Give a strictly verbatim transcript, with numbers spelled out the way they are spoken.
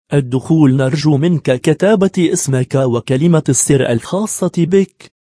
الدخول. نرجو منك كتابة اسمك وكلمة السر الخاصة بك.